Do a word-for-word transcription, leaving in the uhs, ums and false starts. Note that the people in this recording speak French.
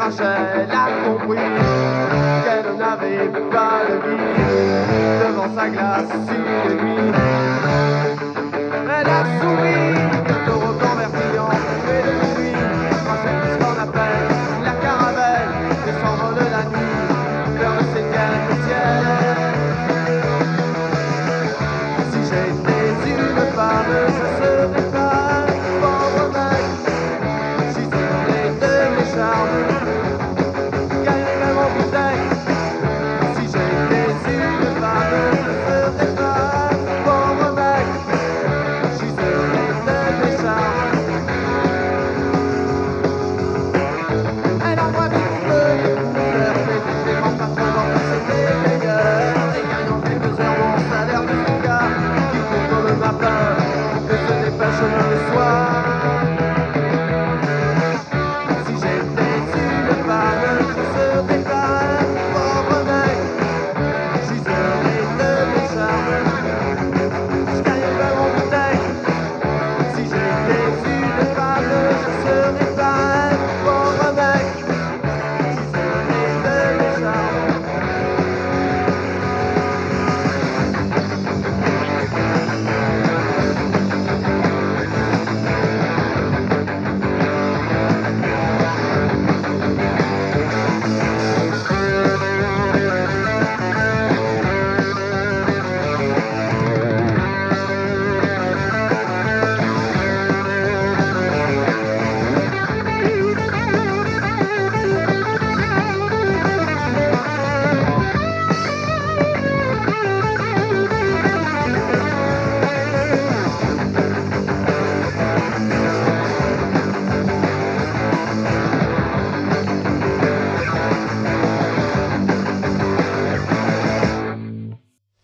Rachel a compris qu'elle n'avait pas de vie devant sa glace une nuit. Elle a souri, bientôt reconvertie en fumée de nuit. Rachel, ce qu'on appelle la caravelle, descendre de la nuit vers le septième ciel. Si j'étais une femme, je serais pas pauvre mec. Si ce n'est de mes charmes,